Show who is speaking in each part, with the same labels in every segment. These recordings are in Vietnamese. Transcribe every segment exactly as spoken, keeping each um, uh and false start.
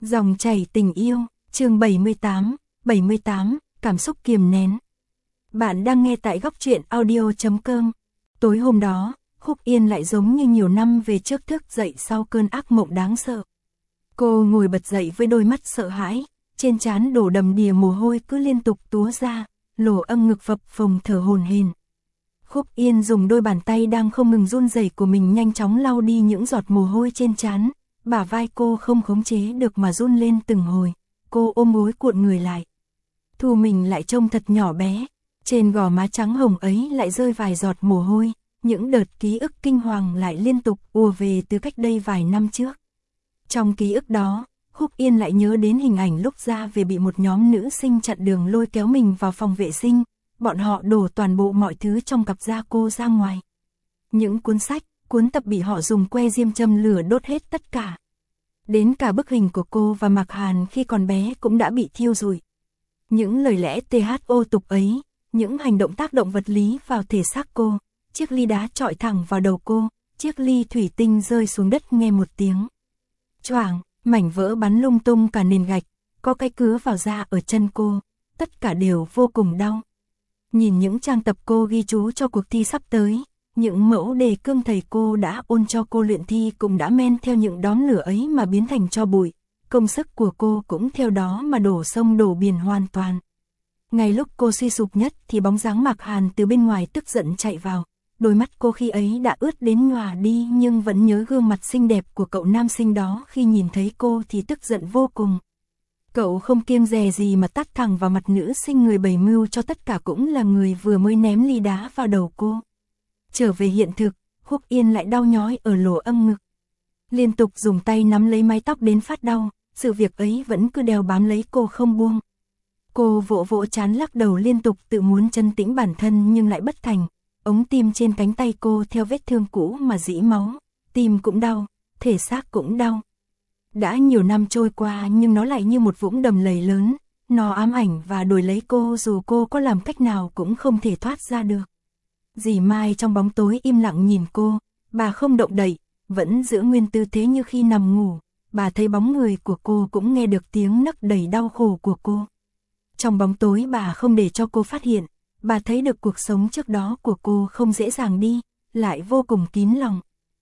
Speaker 1: Dòng chảy tình yêu, chương bảy mươi tám, bảy mươi tám, cảm xúc kiềm nén. Bạn đang nghe tại góc truyện audio chấm com. Tối hôm đó, Khúc Yên lại giống như nhiều năm về trước thức dậy sau cơn ác mộng đáng sợ. Cô ngồi bật dậy với đôi mắt sợ hãi, trên trán đổ đầm đìa mồ hôi cứ liên tục túa ra, lỗ âm ngực phập phồng thở hổn hển. Khúc Yên dùng đôi bàn tay đang không ngừng run rẩy của mình nhanh chóng lau đi những giọt mồ hôi trên trán. Bả vai cô không khống chế được mà run lên từng hồi, cô ôm gối cuộn người lại. Thu mình lại trông thật nhỏ bé, trên gò má trắng hồng ấy lại rơi vài giọt mồ hôi, những đợt ký ức kinh hoàng lại liên tục ùa về từ cách đây vài năm trước. Trong ký ức đó, Khúc Yên lại nhớ đến hình ảnh lúc ra về bị một nhóm nữ sinh chặn đường lôi kéo mình vào phòng vệ sinh, bọn họ đổ toàn bộ mọi thứ trong cặp da cô ra ngoài. Những cuốn sách, cuốn tập bị họ dùng que diêm châm lửa đốt hết tất cả. Đến cả bức hình của cô và Mạc Hàn khi còn bé cũng đã bị thiêu rụi. Những lời lẽ thô tục ấy, những hành động tác động vật lý vào thể xác cô, chiếc ly đá chọi thẳng vào đầu cô, chiếc ly thủy tinh rơi xuống đất nghe một tiếng choảng, mảnh vỡ bắn lung tung cả nền gạch, có cái cứa vào da ở chân cô, tất cả đều vô cùng đau. Nhìn những trang tập cô ghi chú cho cuộc thi sắp tới, những mẫu đề cương thầy cô đã ôn cho cô luyện thi cũng đã men theo những đốm lửa ấy mà biến thành tro bụi, công sức của cô cũng theo đó mà đổ sông đổ biển hoàn toàn. Ngay lúc cô suy sụp nhất thì bóng dáng Mạc Hàn từ bên ngoài tức giận chạy vào, đôi mắt cô khi ấy đã ướt đến nhòa đi nhưng vẫn nhớ gương mặt xinh đẹp của cậu nam sinh đó, khi nhìn thấy cô thì tức giận vô cùng. Cậu không kiêng dè gì mà tát thẳng vào mặt nữ sinh người bày mưu cho tất cả, cũng là người vừa mới ném ly đá vào đầu cô. Trở về hiện thực, Khúc Yên lại đau nhói ở lỗ âm ngực. Liên tục dùng tay nắm lấy mái tóc đến phát đau, sự việc ấy vẫn cứ đeo bám lấy cô không buông. Cô vỗ vỗ trán lắc đầu liên tục tự muốn trấn tĩnh bản thân nhưng lại bất thành. Ống tim trên cánh tay cô theo vết thương cũ mà rỉ máu, tim cũng đau, thể xác cũng đau. Đã nhiều năm trôi qua nhưng nó lại như một vũng đầm lầy lớn, nó ám ảnh và đuổi lấy cô dù cô có làm cách nào cũng không thể thoát ra được. Dì Mai trong bóng tối im lặng nhìn cô, bà không động đậy, vẫn giữ nguyên tư thế như khi nằm ngủ, bà thấy bóng người của cô cũng nghe được tiếng nấc đầy đau khổ của cô. Trong bóng tối bà không để cho cô phát hiện, bà thấy được cuộc sống trước đó của cô không dễ dàng đi, lại vô cùng kín lòng.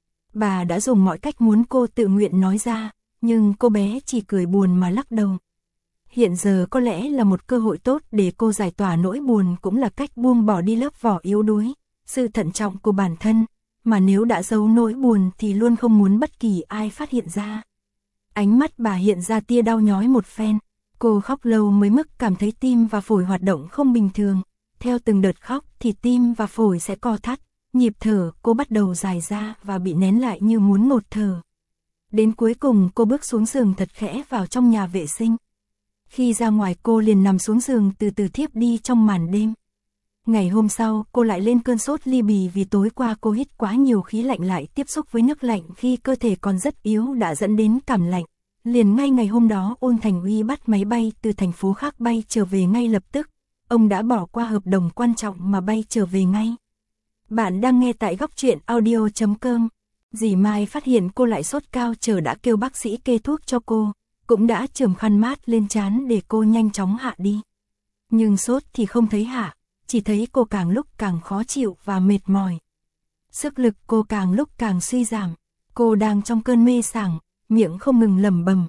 Speaker 1: Bà đã dùng mọi cách muốn cô tự nguyện nói ra, nhưng cô bé chỉ cười buồn mà lắc đầu. Hiện giờ có lẽ là một cơ hội tốt để cô giải tỏa nỗi buồn, cũng là cách buông bỏ đi lớp vỏ yếu đuối, sự thận trọng của bản thân, mà nếu đã giấu nỗi buồn thì luôn không muốn bất kỳ ai phát hiện ra. Ánh mắt bà hiện ra tia đau nhói một phen, cô khóc lâu mới mức cảm thấy tim và phổi hoạt động không bình thường, theo từng đợt khóc thì tim và phổi sẽ co thắt, nhịp thở cô bắt đầu dài ra và bị nén lại như muốn ngột thở. Đến cuối cùng cô bước xuống giường thật khẽ vào trong nhà vệ sinh. Khi ra ngoài cô liền nằm xuống giường từ từ thiếp đi trong màn đêm. Ngày hôm sau cô lại lên cơn sốt ly bì vì tối qua cô hít quá nhiều khí lạnh lại tiếp xúc với nước lạnh khi cơ thể còn rất yếu đã dẫn đến cảm lạnh. Liền ngay ngày hôm đó Ôn Thành Uy bắt máy bay từ thành phố khác bay trở về ngay lập tức. Ông đã bỏ qua hợp đồng quan trọng mà bay trở về ngay. Bạn đang nghe tại góc truyện audio chấm com. Dì Mai phát hiện cô lại sốt cao trở đã kêu bác sĩ kê thuốc cho cô, cũng đã chườm khăn mát lên trán để cô nhanh chóng hạ đi. Nhưng sốt thì không thấy hạ, chỉ thấy cô càng lúc càng khó chịu và mệt mỏi. Sức lực cô càng lúc càng suy giảm, cô đang trong cơn mê sảng, miệng không ngừng lẩm bẩm.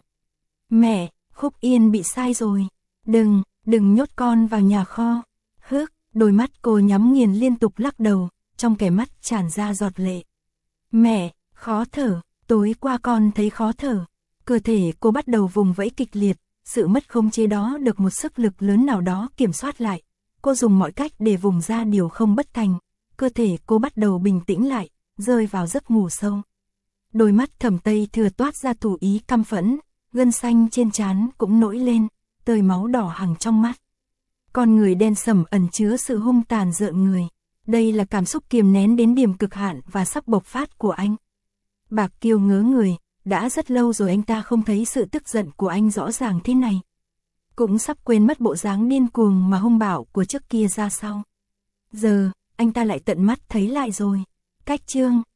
Speaker 1: Mẹ, Khúc Yên bị sai rồi, đừng, đừng nhốt con vào nhà kho. Hước, đôi mắt cô nhắm nghiền liên tục lắc đầu, trong kẻ mắt tràn ra giọt lệ. Mẹ, khó thở, tối qua con thấy khó thở. Cơ thể cô bắt đầu vùng vẫy kịch liệt, sự mất khống chế đó được một sức lực lớn nào đó kiểm soát lại. Cô dùng mọi cách để vùng ra điều không bất thành, cơ thể cô bắt đầu bình tĩnh lại, rơi vào giấc ngủ sâu. Đôi mắt Thẩm Tây Thừa toát ra thủ ý căm phẫn, gân xanh trên trán cũng nổi lên, tơi máu đỏ hằn trong mắt. Con người đen sẫm ẩn chứa sự hung tàn rợn người. Đây là cảm xúc kiềm nén đến điểm cực hạn và sắp bộc phát của anh. Bạc Kiêu ngớ người, đã rất lâu rồi anh ta không thấy sự tức giận của anh rõ ràng thế này. Cũng sắp quên mất bộ dáng điên cuồng mà hung bạo của trước kia ra sao. Giờ, anh ta lại tận mắt thấy lại rồi. Cách chương